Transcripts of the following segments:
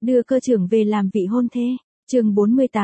Đưa cơ trưởng về làm vị hôn thê. Chương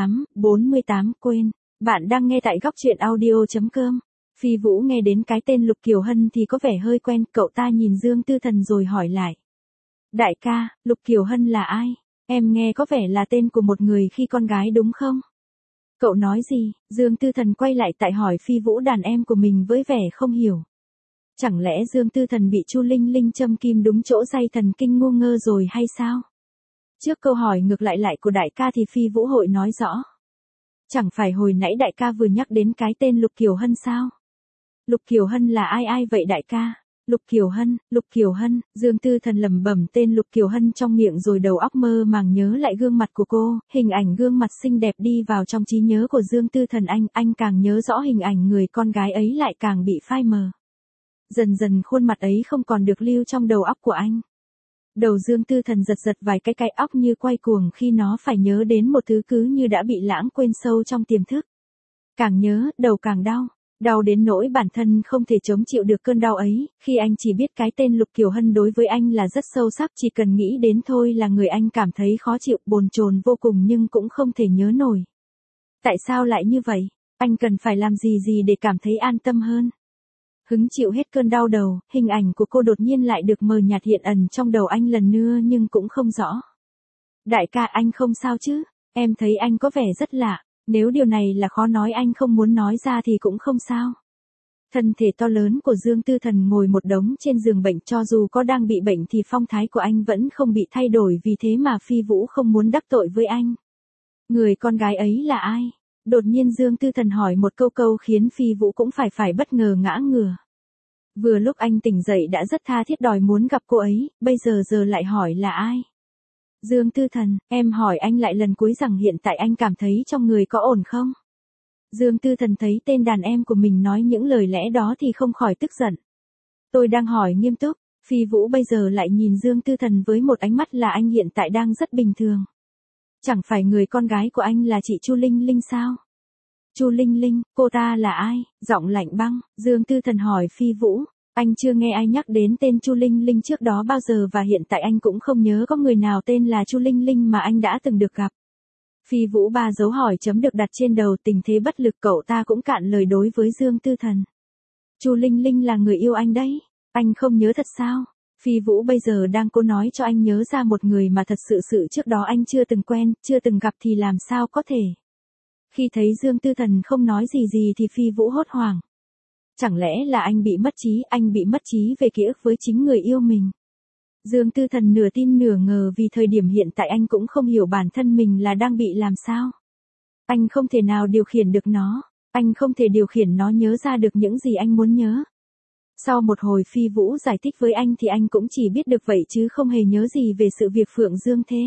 48 quên. Bạn đang nghe tại góc truyện audio.com. Phi Vũ nghe đến cái tên Lục Kiều Hân thì có vẻ hơi quen, cậu ta nhìn Dương Tư Thần rồi hỏi lại. Đại ca, Lục Kiều Hân là ai? Em nghe có vẻ là tên của một người khi con gái đúng không? Cậu nói gì? Dương Tư Thần quay lại tại hỏi Phi Vũ đàn em của mình với vẻ không hiểu. Chẳng lẽ Dương Tư Thần bị Chu Linh Linh châm kim đúng chỗ dây thần kinh ngu ngơ rồi hay sao? Trước câu hỏi ngược lại của đại ca thì Phi Vũ hội nói rõ. Chẳng phải hồi nãy đại ca vừa nhắc đến cái tên Lục Kiều Hân sao? Lục Kiều Hân là ai vậy đại ca? Lục Kiều Hân, Dương Tư Thần lẩm bẩm tên Lục Kiều Hân trong miệng rồi đầu óc mơ màng nhớ lại gương mặt của cô, hình ảnh gương mặt xinh đẹp đi vào trong trí nhớ của Dương Tư Thần anh càng nhớ rõ hình ảnh người con gái ấy lại càng bị phai mờ. Dần dần khuôn mặt ấy không còn được lưu trong đầu óc của anh. Đầu Dương Tư Thần giật vài cái óc như quay cuồng khi nó phải nhớ đến một thứ cứ như đã bị lãng quên sâu trong tiềm thức. Càng nhớ, đầu càng đau. Đau đến nỗi bản thân không thể chống chịu được cơn đau ấy, khi anh chỉ biết cái tên Lục Kiều Hân đối với anh là rất sâu sắc, chỉ cần nghĩ đến thôi là người anh cảm thấy khó chịu, bồn chồn vô cùng nhưng cũng không thể nhớ nổi. Tại sao lại như vậy? Anh cần phải làm gì để cảm thấy an tâm hơn? Hứng chịu hết cơn đau đầu, hình ảnh của cô đột nhiên lại được mờ nhạt hiện ẩn trong đầu anh lần nữa nhưng cũng không rõ. Đại ca anh không sao chứ? Em thấy anh có vẻ rất lạ. Nếu điều này là khó nói anh không muốn nói ra thì cũng không sao. Thân thể to lớn của Dương Tư Thần ngồi một đống trên giường bệnh, cho dù có đang bị bệnh thì phong thái của anh vẫn không bị thay đổi, vì thế mà Phi Vũ không muốn đắc tội với anh. Người con gái ấy là ai? Đột nhiên Dương Tư Thần hỏi một câu khiến Phi Vũ cũng phải bất ngờ ngã ngửa. Vừa lúc anh tỉnh dậy đã rất tha thiết đòi muốn gặp cô ấy, bây giờ lại hỏi là ai? Dương Tư Thần, em hỏi anh lại lần cuối rằng hiện tại anh cảm thấy trong người có ổn không? Dương Tư Thần thấy tên đàn em của mình nói những lời lẽ đó thì không khỏi tức giận. Tôi đang hỏi nghiêm túc, Phi Vũ bây giờ lại nhìn Dương Tư Thần với một ánh mắt là anh hiện tại đang rất bình thường. Chẳng phải người con gái của anh là chị Chu Linh Linh sao? Chu Linh Linh, cô ta là ai? Giọng lạnh băng, Dương Tư Thần hỏi Phi Vũ. Anh chưa nghe ai nhắc đến tên Chu Linh Linh trước đó bao giờ và hiện tại anh cũng không nhớ có người nào tên là Chu Linh Linh mà anh đã từng được gặp. Phi Vũ ba dấu hỏi chấm được đặt trên đầu, tình thế bất lực, cậu ta cũng cạn lời đối với Dương Tư Thần. Chu Linh Linh là người yêu anh đấy, anh không nhớ thật sao? Phi Vũ bây giờ đang cố nói cho anh nhớ ra một người mà thật sự trước đó anh chưa từng quen, chưa từng gặp thì làm sao có thể. Khi thấy Dương Tư Thần không nói gì thì Phi Vũ hốt hoảng. Chẳng lẽ là anh bị mất trí về ký ức với chính người yêu mình? Dương Tư Thần nửa tin nửa ngờ, vì thời điểm hiện tại anh cũng không hiểu bản thân mình là đang bị làm sao. Anh không thể nào điều khiển được nó, anh không thể điều khiển nó nhớ ra được những gì anh muốn nhớ. Sau một hồi Phi Vũ giải thích với anh thì anh cũng chỉ biết được vậy chứ không hề nhớ gì về sự việc Phượng Dương Thê.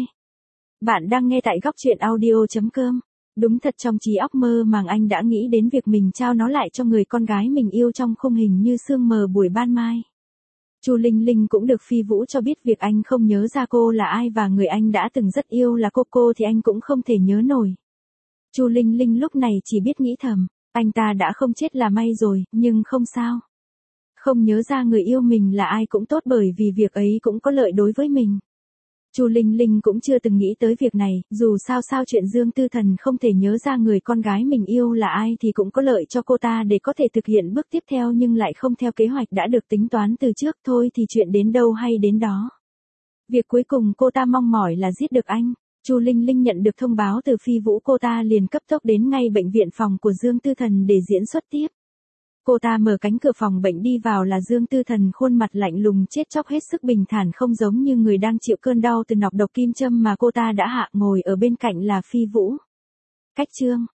Bạn đang nghe tại góc truyện audio.com. Đúng thật, trong trí óc mơ màng anh đã nghĩ đến việc mình trao nó lại cho người con gái mình yêu trong khung hình như sương mờ buổi ban mai. Chu Linh Linh cũng được Phi Vũ cho biết việc anh không nhớ ra cô là ai và người anh đã từng rất yêu là cô thì anh cũng không thể nhớ nổi. Chu Linh Linh lúc này chỉ biết nghĩ thầm, anh ta đã không chết là may rồi, nhưng không sao. Không nhớ ra người yêu mình là ai cũng tốt, bởi vì việc ấy cũng có lợi đối với mình. Chu Linh Linh cũng chưa từng nghĩ tới việc này, dù sao chuyện Dương Tư Thần không thể nhớ ra người con gái mình yêu là ai thì cũng có lợi cho cô ta để có thể thực hiện bước tiếp theo, nhưng lại không theo kế hoạch đã được tính toán từ trước, thôi thì chuyện đến đâu hay đến đó. Việc cuối cùng cô ta mong mỏi là giết được anh. Chu Linh Linh nhận được thông báo từ Phi Vũ, cô ta liền cấp tốc đến ngay bệnh viện phòng của Dương Tư Thần để diễn xuất tiếp. Cô ta mở cánh cửa phòng bệnh đi vào là Dương Tư Thần, khuôn mặt lạnh lùng chết chóc, hết sức bình thản, không giống như người đang chịu cơn đau từ nọc độc kim châm mà cô ta đã hạ. Ngồi ở bên cạnh là Phi Vũ. Cách chương,